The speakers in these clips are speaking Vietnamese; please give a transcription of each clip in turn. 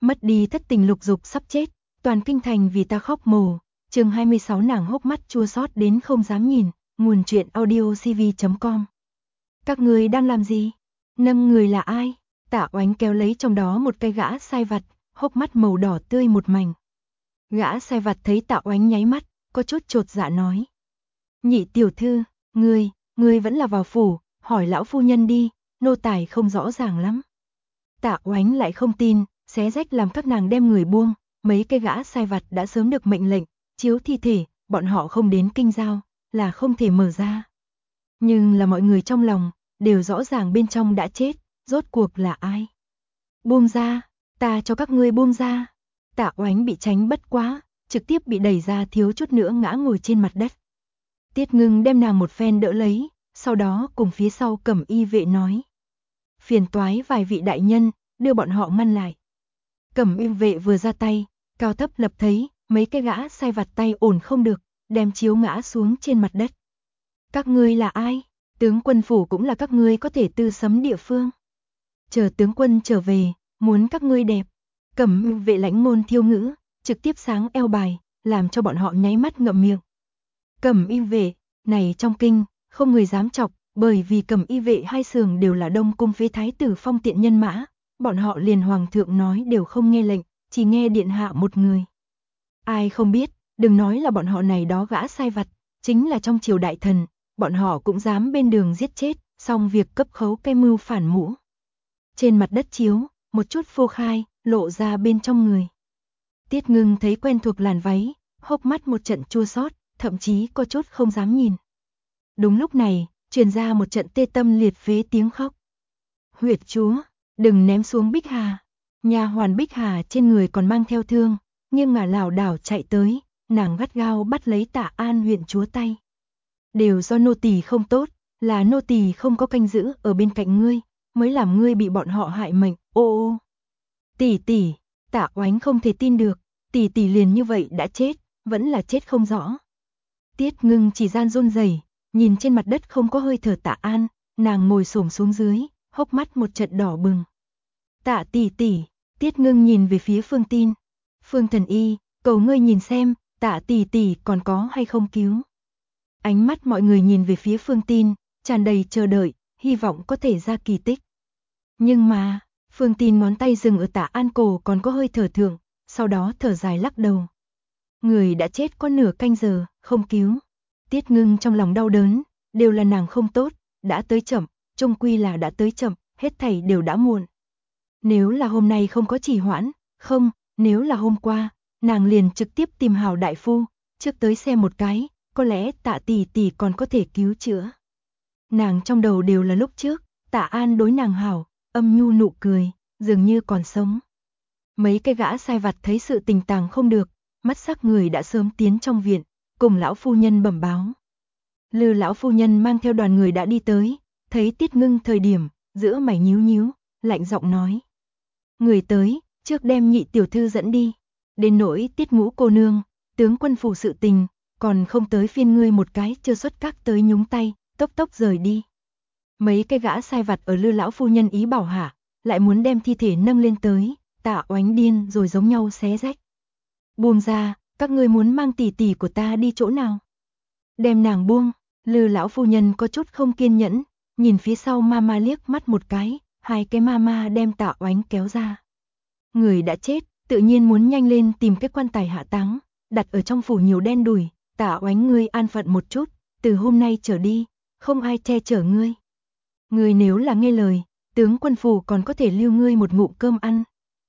Mất đi thất tình lục dục sắp chết, toàn kinh thành vì ta khóc mồ. Chương 26 nàng hốc mắt chua xót đến không dám nhìn, nguồn truyện audiocv.com. Các người đang làm gì? 5 người là ai? Tạ Oánh kéo lấy trong đó một cái gã sai vặt, hốc mắt màu đỏ tươi một mảnh. Gã sai vặt thấy Tạ Oánh nháy mắt, có chút chột dạ nói. Nhị tiểu thư, ngươi vẫn là vào phủ, hỏi lão phu nhân đi, nô tài không rõ ràng lắm. Tạ Oánh lại không tin, xé rách làm các nàng đem người buông, mấy cái gã sai vặt đã sớm được mệnh lệnh, chiếu thi thể, bọn họ không đến kinh giao, là không thể mở ra. Nhưng là mọi người trong lòng, đều rõ ràng bên trong đã chết, rốt cuộc là ai? Buông ra, ta cho các ngươi buông ra. Tạ Oánh bị tránh bất quá, trực tiếp bị đẩy ra thiếu chút nữa ngã ngồi trên mặt đất. Tiết Ngưng đem nàng một phen đỡ lấy, sau đó cùng phía sau Cẩm Y vệ nói. Phiền toái vài vị đại nhân, đưa bọn họ ngăn lại. Cẩm Y vệ vừa ra tay, cao thấp lập thấy, mấy cái gã sai vặt tay ổn không được, đem chiếu ngã xuống trên mặt đất. Các ngươi là ai? Tướng quân phủ cũng là các ngươi có thể tư sấm địa phương. Chờ tướng quân trở về, muốn các ngươi đẹp. Cẩm Y vệ lãnh ngôn thiêu ngữ, trực tiếp sáng eo bài, làm cho bọn họ nháy mắt ngậm miệng. Cẩm Y vệ, này trong kinh, không người dám chọc, bởi vì Cẩm Y vệ hai sườn đều là Đông cung phế thái tử phong tiện nhân mã, bọn họ liền hoàng thượng nói đều không nghe lệnh, chỉ nghe điện hạ một người. Ai không biết, đừng nói là bọn họ này đó gã sai vặt, chính là trong triều đại thần, bọn họ cũng dám bên đường giết chết, xong việc cấp khấu cái mưu phản mũ. Trên mặt đất chiếu, một chút phô khai, lộ ra bên trong người. Tiết Ngưng thấy quen thuộc làn váy, hốc mắt một trận chua xót, thậm chí có chút không dám nhìn. Đúng lúc này, truyền ra một trận tê tâm liệt phế tiếng khóc. Huyệt chúa, đừng ném xuống Bích Hà. Nha hoàn Bích Hà trên người còn mang theo thương, nhưng ngả lảo đảo chạy tới, nàng gắt gao bắt lấy Tạ An huyện chúa tay. Đều do nô tỳ không tốt, là nô tỳ không có canh giữ ở bên cạnh ngươi, mới làm ngươi bị bọn họ hại mệnh. Ô, tỷ tỷ, Tạ Oánh không thể tin được, tỷ tỷ liền như vậy đã chết, vẫn là chết không rõ. Tiết Ngưng chỉ gian run rẩy, nhìn trên mặt đất không có hơi thở Tạ An, nàng ngồi xổm xuống dưới, hốc mắt một trận đỏ bừng. Tạ tỷ tỷ, Tiết Ngưng nhìn về phía Phương Tin. Phương thần y, cầu ngươi nhìn xem, Tạ tỷ tỷ còn có hay không cứu. Ánh mắt mọi người nhìn về phía Phương Tin, tràn đầy chờ đợi, hy vọng có thể ra kỳ tích. Nhưng mà, Phương Tin ngón tay dừng ở Tạ An cổ còn có hơi thở thượng, sau đó thở dài lắc đầu. Người đã chết có nửa canh giờ, không cứu. Tiết Ngưng trong lòng đau đớn, đều là nàng không tốt, đã tới chậm, chung quy là đã tới chậm, hết thảy đều đã muộn. Nếu là hôm nay không có trì hoãn, nếu là hôm qua, nàng liền trực tiếp tìm Hào đại phu, trước tới xem một cái, có lẽ Tạ tỷ tỷ còn có thể cứu chữa. Nàng trong đầu đều là lúc trước, Tạ An đối nàng hảo, âm nhu nụ cười, dường như còn sống. Mấy cái gã sai vặt thấy sự tình tàng không được, mắt sắc người đã sớm tiến trong viện, cùng lão phu nhân bẩm báo. Lư lão phu nhân mang theo đoàn người đã đi tới, thấy Tiết Ngưng thời điểm, giữa mày nhíu nhíu, lạnh giọng nói. Người tới, trước đem nhị tiểu thư dẫn đi. Đến nỗi Tiết Ngũ cô nương, tướng quân phủ sự tình, còn không tới phiên ngươi một cái chưa xuất các tới nhúng tay, tốc tốc rời đi. Mấy cái gã sai vặt ở Lư lão phu nhân ý bảo hạ, lại muốn đem thi thể nâng lên tới, Tạ Oánh điên rồi giống nhau xé rách. Buông ra, các ngươi muốn mang tỷ tỷ của ta đi chỗ nào? Đem nàng buông. Lư lão phu nhân có chút không kiên nhẫn, nhìn phía sau mama liếc mắt một cái, hai cái mama đem Tạ Oánh kéo ra. Người đã chết, tự nhiên muốn nhanh lên tìm cái quan tài hạ táng, đặt ở trong phủ nhiều đen đủi. Tạ Oánh ngươi an phận một chút, từ hôm nay trở đi, không ai che chở ngươi. Ngươi nếu là nghe lời, tướng quân phủ còn có thể lưu ngươi một ngụm cơm ăn.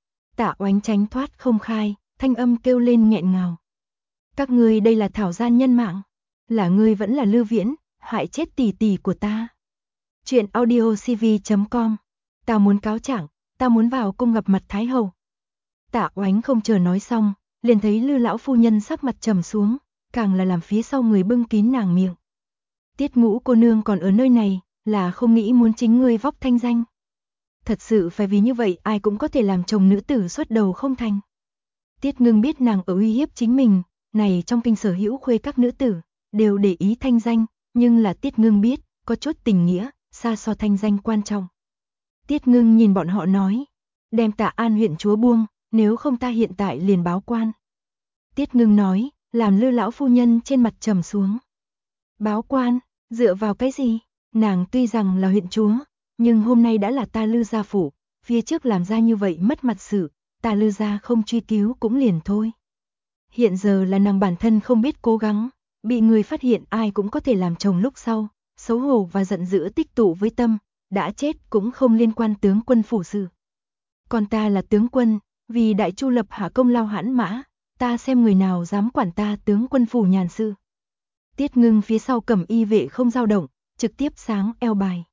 Tạ Oánh tránh thoát không khai, thanh âm kêu lên nghẹn ngào. Các ngươi đây là thảo gian nhân mạng, là ngươi vẫn là Lư Viễn, hại chết tỷ tỷ của ta. Chuyện audiocv.com. Ta muốn cáo trạng, ta muốn vào cung gặp mặt Thái hậu. Tạ Oánh không chờ nói xong, liền thấy Lư lão phu nhân sắc mặt trầm xuống, càng là làm phía sau người bưng kín nàng miệng. Tiết Ngũ cô nương còn ở nơi này, là không nghĩ muốn chính ngươi vóc thanh danh. Thật sự phải vì như vậy ai cũng có thể làm chồng nữ tử xuất đầu không thành. Tiết Ngưng biết nàng ở uy hiếp chính mình, này trong kinh sở hữu khuê các nữ tử, đều để ý thanh danh, nhưng là Tiết Ngưng biết, có chút tình nghĩa, xa so thanh danh quan trọng. Tiết Ngưng nhìn bọn họ nói, đem Tạ An huyện chúa buông, nếu không ta hiện tại liền báo quan. Tiết Ngưng nói, làm Lư lão phu nhân trên mặt trầm xuống. Báo quan, dựa vào cái gì? Nàng tuy rằng là huyện chúa, nhưng hôm nay đã là ta Lư gia phủ, phía trước làm ra như vậy mất mặt sự, ta Lư gia không truy cứu cũng liền thôi. Hiện giờ là nàng bản thân không biết cố gắng, bị người phát hiện ai cũng có thể làm chồng lúc sau, xấu hổ và giận dữ tích tụ với tâm, đã chết cũng không liên quan tướng quân phủ sự. Còn ta là tướng quân, vì đại chu lập hạ công lao hãn mã, ta xem người nào dám quản ta tướng quân phủ nhàn sự. Tiết Ngưng phía sau cẩm y vệ không dao động, trực tiếp sáng eo bài.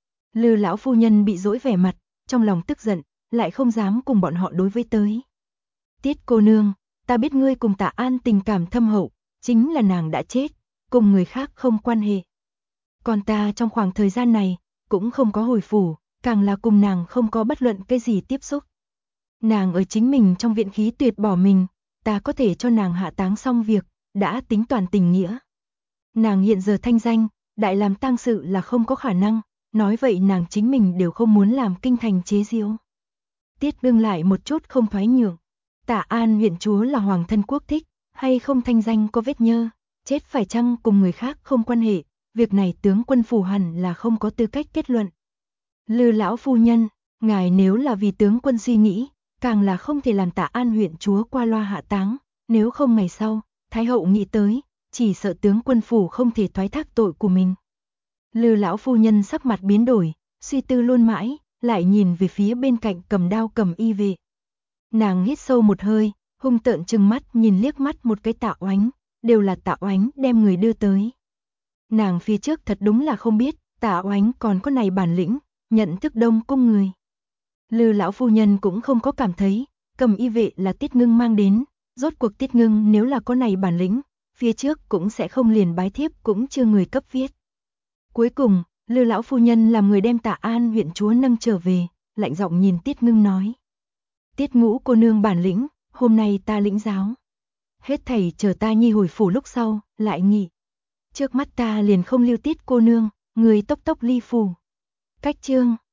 Lư lão phu nhân bị dỗi vẻ mặt, trong lòng tức giận, lại không dám cùng bọn họ đối với tới. Tiết cô nương, ta biết ngươi cùng Tạ An tình cảm thâm hậu, chính là nàng đã chết, cùng người khác không quan hệ. Còn ta trong khoảng thời gian này, cũng không có hồi phủ, càng là cùng nàng không có bất luận cái gì tiếp xúc. Nàng ở chính mình trong viện khí tuyệt bỏ mình, ta có thể cho nàng hạ táng xong việc, đã tính toàn tình nghĩa. Nàng hiện giờ thanh danh, đại làm tang sự là không có khả năng, nói vậy nàng chính mình đều không muốn làm kinh thành chế giễu. Tiết Ngưng lại một chút không thoái nhượng. Tạ An huyện chúa là hoàng thân quốc thích, hay không thanh danh có vết nhơ, chết phải chăng cùng người khác không quan hệ, việc này tướng quân phủ hẳn là không có tư cách kết luận. Lư lão phu nhân, ngài nếu là vì tướng quân suy nghĩ, càng là không thể làm Tạ An huyện chúa qua loa hạ táng, nếu không ngày sau, Thái hậu nghĩ tới, chỉ sợ tướng quân phủ không thể thoái thác tội của mình. Lư lão phu nhân sắc mặt biến đổi, suy tư luôn mãi, lại nhìn về phía bên cạnh cầm đao cầm y vệ. Nàng hít sâu một hơi, hung tợn trừng mắt nhìn liếc mắt một cái Tạ Oánh, đều là Tạ Oánh đem người đưa tới. Nàng phía trước thật đúng là không biết, Tạ Oánh còn có này bản lĩnh, nhận thức Đông cung người. Lư lão phu nhân cũng không có cảm thấy, cầm y vệ là Tiết Ngưng mang đến, rốt cuộc Tiết Ngưng nếu là có này bản lĩnh, phía trước cũng sẽ không liền bái thiếp cũng chưa người cấp viết. Cuối cùng, Lư lão phu nhân làm người đem Tạ An huyện chúa nâng trở về, lạnh giọng nhìn Tiết Ngưng nói. Tiết Ngũ cô nương bản lĩnh, hôm nay ta lĩnh giáo. Hết thảy chờ ta nhi hồi phủ lúc sau, lại nghị. Trước mắt ta liền không lưu Tiết cô nương, người tốc tốc ly phủ. Cách chương